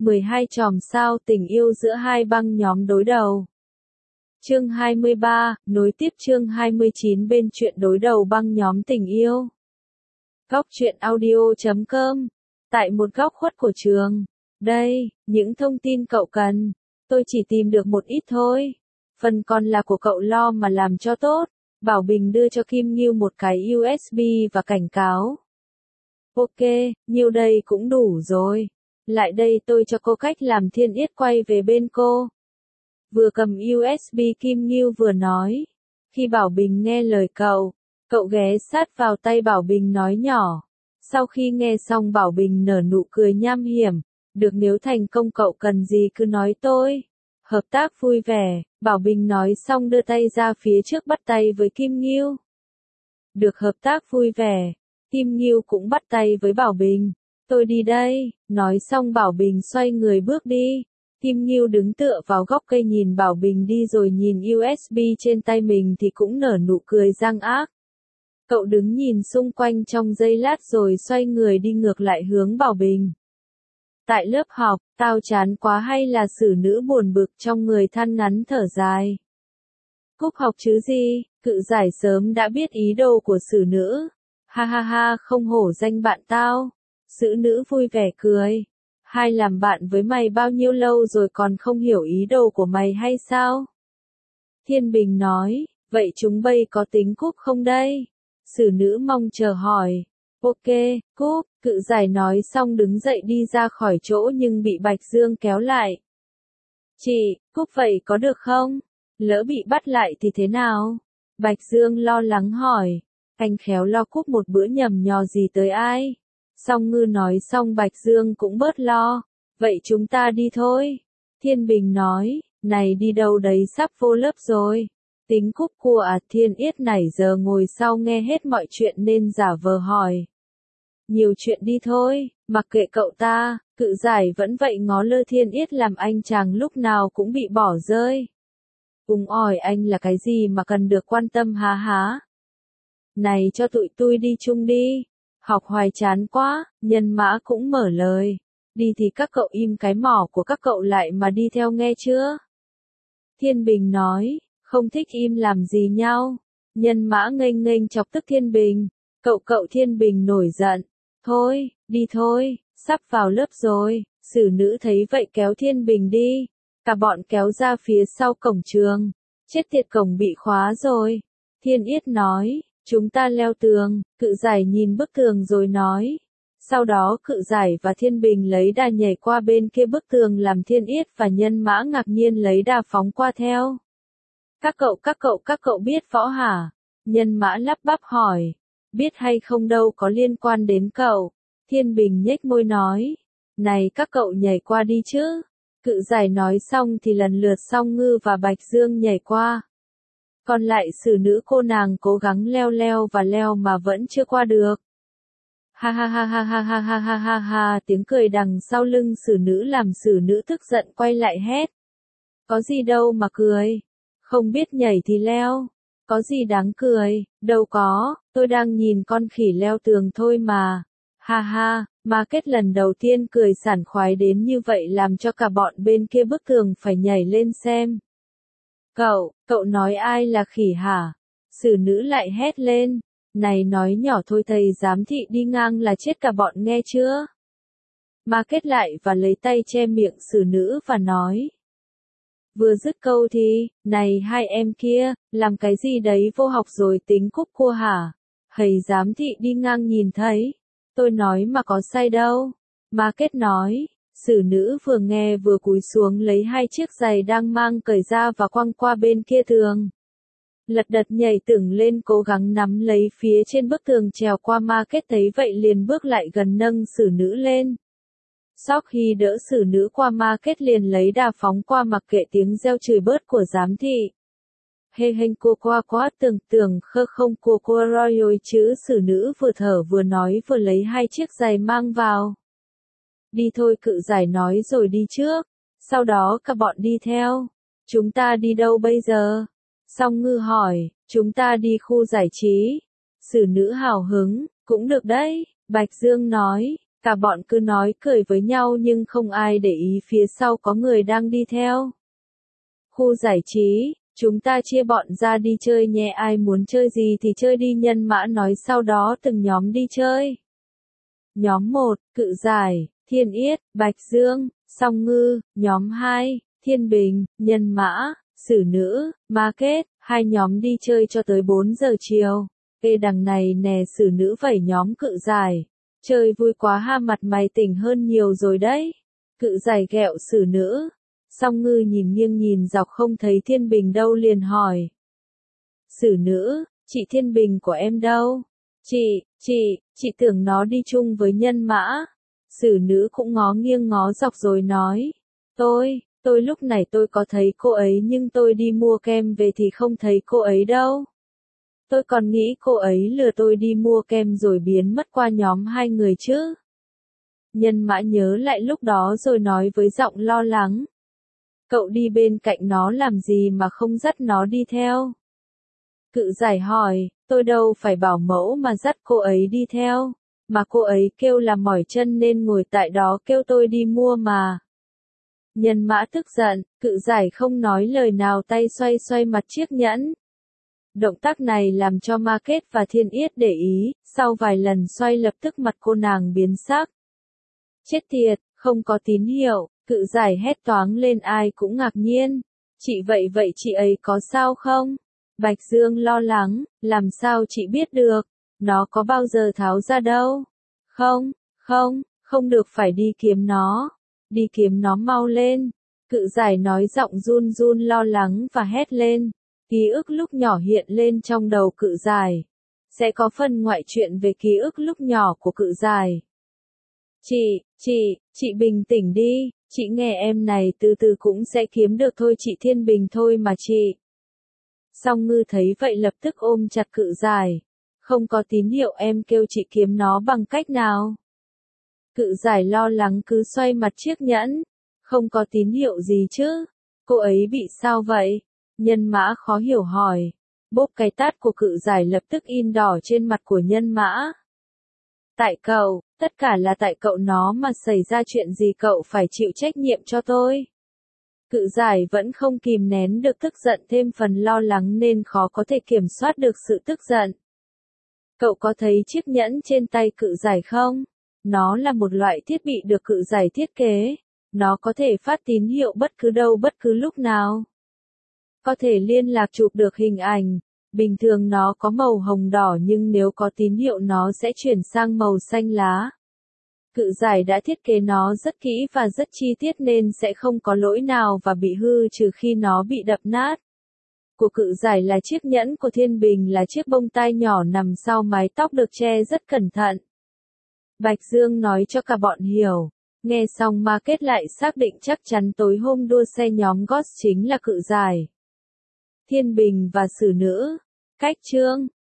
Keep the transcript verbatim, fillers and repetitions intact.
mười hai chòm sao tình yêu giữa hai băng nhóm đối đầu. Chương hai mươi ba, nối tiếp chương hai mươi chín bên truyện đối đầu băng nhóm tình yêu. Góc truyện audio chấm com. Tại một góc khuất của trường. Đây, những thông tin cậu cần. Tôi chỉ tìm được một ít thôi. Phần còn là của cậu lo mà làm cho tốt. Bảo Bình đưa cho Kim Ngưu một cái u ét bê và cảnh cáo. Ok, nhiêu đây cũng đủ rồi. Lại đây tôi cho cô cách làm Thiên Yết quay về bên cô. Vừa cầm u ét bê Kim Ngưu vừa nói. Khi Bảo Bình nghe lời cậu, cậu ghé sát vào tay Bảo Bình nói nhỏ. Sau khi nghe xong Bảo Bình nở nụ cười nham hiểm. Được, nếu thành công cậu cần gì cứ nói tôi. Hợp tác vui vẻ, Bảo Bình nói xong đưa tay ra phía trước bắt tay với Kim Ngưu. Được, hợp tác vui vẻ. Kim Ngưu cũng bắt tay với Bảo Bình. Tôi đi đây, nói xong Bảo Bình xoay người bước đi. Kim Ngưu đứng tựa vào gốc cây nhìn Bảo Bình đi rồi nhìn u ét bê trên tay mình thì cũng nở nụ cười gian ác. Cậu đứng nhìn xung quanh trong giây lát rồi xoay người đi ngược lại hướng Bảo Bình. Tại lớp học, tao chán quá hay là xử nữ buồn bực trong người than ngắn thở dài. Cúp học chứ gì, cự giải sớm đã biết ý đồ của xử nữ. Ha ha ha, không hổ danh bạn tao. Xử nữ vui vẻ cười. Hai làm bạn với mày bao nhiêu lâu rồi còn không hiểu ý đồ của mày hay sao? Thiên Bình nói, vậy chúng bây có tính cúp không đây? Xử nữ mong chờ hỏi. Ok, cúp, cự giải nói xong đứng dậy đi ra khỏi chỗ nhưng bị Bạch Dương kéo lại. Chị, cúp vậy có được không? Lỡ bị bắt lại thì thế nào? Bạch Dương lo lắng hỏi. Anh khéo lo cúp một bữa nhầm nhò gì tới ai? Song Ngư nói xong Bạch Dương cũng bớt lo. Vậy chúng ta đi thôi. Thiên Bình nói, này đi đâu đấy, sắp vô lớp rồi. Tính cúp của à? Thiên Yết nãy giờ ngồi sau nghe hết mọi chuyện nên giả vờ hỏi. Nhiều chuyện đi thôi, mặc kệ cậu ta, cự giải vẫn vậy ngó lơ Thiên Yết làm anh chàng lúc nào cũng bị bỏ rơi. Úng ỏi anh là cái gì mà cần được quan tâm há há. Này cho tụi tôi đi chung đi. Học hoài chán quá, Nhân Mã cũng mở lời. Đi thì các cậu im cái mỏ của các cậu lại mà đi theo nghe chưa? Thiên Bình nói, không thích im làm gì nhau. Nhân Mã nghênh nghênh chọc tức Thiên Bình. Cậu cậu Thiên Bình nổi giận. Thôi, đi thôi, sắp vào lớp rồi. Xử nữ thấy vậy kéo Thiên Bình đi. Cả bọn kéo ra phía sau cổng trường. Chết tiệt, cổng bị khóa rồi. Thiên Yết nói, chúng ta leo tường. Cự giải nhìn bức tường rồi nói. Sau đó cự giải và Thiên Bình lấy đà nhảy qua bên kia bức tường làm Thiên Yết và Nhân Mã ngạc nhiên lấy đà phóng qua theo. Các cậu các cậu các cậu biết võ hả? Nhân Mã lắp bắp hỏi. Biết hay không đâu có liên quan đến cậu. Thiên Bình nhếch môi nói. Này các cậu nhảy qua đi chứ. Cự giải nói xong thì lần lượt Song Ngư và Bạch Dương nhảy qua. Còn lại xử nữ cô nàng cố gắng leo leo và leo mà vẫn chưa qua được. Ha ha ha ha ha ha ha ha ha ha, tiếng cười đằng sau lưng xử nữ làm xử nữ tức giận quay lại hét. Có gì đâu mà cười. Không biết nhảy thì leo. Có gì đáng cười, đâu có, tôi đang nhìn con khỉ leo tường thôi mà. Ha ha, mà kết lần đầu tiên cười sảng khoái đến như vậy làm cho cả bọn bên kia bức tường phải nhảy lên xem. Cậu, cậu nói ai là khỉ hả? Xử nữ lại hét lên. Này nói nhỏ thôi, thầy giám thị đi ngang là chết cả bọn nghe chưa? Mà kết lại và lấy tay che miệng xử nữ và nói. Vừa dứt câu thì, này hai em kia, làm cái gì đấy vô học rồi tính cúp cua hả? Thầy giám thị đi ngang nhìn thấy. Tôi nói mà có sai đâu. Mà kết nói. Xử nữ vừa nghe vừa cúi xuống lấy hai chiếc giày đang mang cởi ra và quăng qua bên kia tường. Lật đật nhảy tưởng lên cố gắng nắm lấy phía trên bức tường trèo qua. Ma kết thấy vậy liền bước lại gần nâng xử nữ lên. Sau khi đỡ xử nữ qua, Ma kết liền lấy đà phóng qua mặc kệ tiếng reo chửi bớt của giám thị. Hê hênh cô qua quá tưởng tưởng khơ không cô cô royal chứ. Xử nữ vừa thở vừa nói vừa lấy hai chiếc giày mang vào. Đi thôi, cự giải nói rồi đi trước. Sau đó cả bọn đi theo. Chúng ta đi đâu bây giờ? Song Ngư hỏi. Chúng ta đi khu giải trí. Xử nữ hào hứng. Cũng được đấy. Bạch Dương nói. Cả bọn cứ nói cười với nhau nhưng không ai để ý phía sau có người đang đi theo. Khu giải trí, chúng ta chia bọn ra đi chơi nhé, ai muốn chơi gì thì chơi đi, Nhân Mã nói, sau đó từng nhóm đi chơi. Nhóm một, Cự Giải, Thiên Yết, Bạch Dương, Song Ngư. Nhóm hai, Thiên Bình, Nhân Mã, Xử Nữ, Ma Kết. Hai nhóm đi chơi cho tới bốn giờ chiều. Ê đằng này nè, Xử Nữ vẩy nhóm Cự Giải. Chơi vui quá ha, mặt mày tỉnh hơn nhiều rồi đấy. Cự Giải ghẹo Xử Nữ. Song Ngư nhìn nghiêng nhìn dọc không thấy Thiên Bình đâu liền hỏi. Xử Nữ, chị Thiên Bình của em đâu? Chị, chị, chị tưởng nó đi chung với Nhân Mã. Xử Nữ cũng ngó nghiêng ngó dọc rồi nói. Tôi, tôi lúc này tôi có thấy cô ấy nhưng tôi đi mua kem về thì không thấy cô ấy đâu. Tôi còn nghĩ cô ấy lừa tôi đi mua kem rồi biến mất qua nhóm hai người chứ. Nhân Mã nhớ lại lúc đó rồi nói với giọng lo lắng. Cậu đi bên cạnh nó làm gì mà không dắt nó đi theo? Cự Giải hỏi, tôi đâu phải bảo mẫu mà dắt cô ấy đi theo, mà cô ấy kêu là mỏi chân nên ngồi tại đó kêu tôi đi mua mà. Nhân Mã tức giận, Cự Giải không nói lời nào, tay xoay xoay mặt chiếc nhẫn. Động tác này làm cho Ma Kết và Thiên Yết để ý, sau vài lần xoay lập tức mặt cô nàng biến sắc. Chết tiệt, không có tín hiệu, Cự Giải hét toáng lên, ai cũng ngạc nhiên. Chị vậy vậy chị ấy có sao không? Bạch Dương lo lắng, làm sao chị biết được, nó có bao giờ tháo ra đâu. Không, không, không được, phải đi kiếm nó, đi kiếm nó mau lên. Cự Giải nói giọng run run lo lắng và hét lên. Ký ức lúc nhỏ hiện lên trong đầu Cự Giải. Sẽ có phần ngoại truyện về ký ức lúc nhỏ của Cự Giải. Chị, chị, chị bình tĩnh đi, chị nghe em này, từ từ cũng sẽ kiếm được thôi, chị Thiên Bình thôi mà chị. Song Ngư thấy vậy lập tức ôm chặt Cự Giải. Không có tín hiệu, em kêu chị kiếm nó bằng cách nào? Cự Giải lo lắng cứ xoay mặt chiếc nhẫn. Không có tín hiệu gì chứ? Cô ấy bị sao vậy? Nhân Mã khó hiểu hỏi. Bốp cái tát của Cự Giải lập tức in đỏ trên mặt của Nhân Mã. Tại cậu, tất cả là tại cậu, nó mà xảy ra chuyện gì cậu phải chịu trách nhiệm cho tôi. Cự Giải vẫn không kìm nén được tức giận, thêm phần lo lắng nên khó có thể kiểm soát được sự tức giận. Cậu có thấy chiếc nhẫn trên tay Cự Giải không? Nó là một loại thiết bị được Cự Giải thiết kế. Nó có thể phát tín hiệu bất cứ đâu bất cứ lúc nào. Có thể liên lạc chụp được hình ảnh. Bình thường nó có màu hồng đỏ nhưng nếu có tín hiệu nó sẽ chuyển sang màu xanh lá. Cự Giải đã thiết kế nó rất kỹ và rất chi tiết nên sẽ không có lỗi nào và bị hư trừ khi nó bị đập nát. Của Cự Giải là chiếc nhẫn, của Thiên Bình là chiếc bông tai nhỏ nằm sau mái tóc được che rất cẩn thận. Bạch Dương nói cho cả bọn hiểu. Nghe xong Ma Kết lại xác định chắc chắn tối hôm đua xe nhóm Ghost chính là Cự Giải, Thiên Bình và Xử Nữ. Cách chương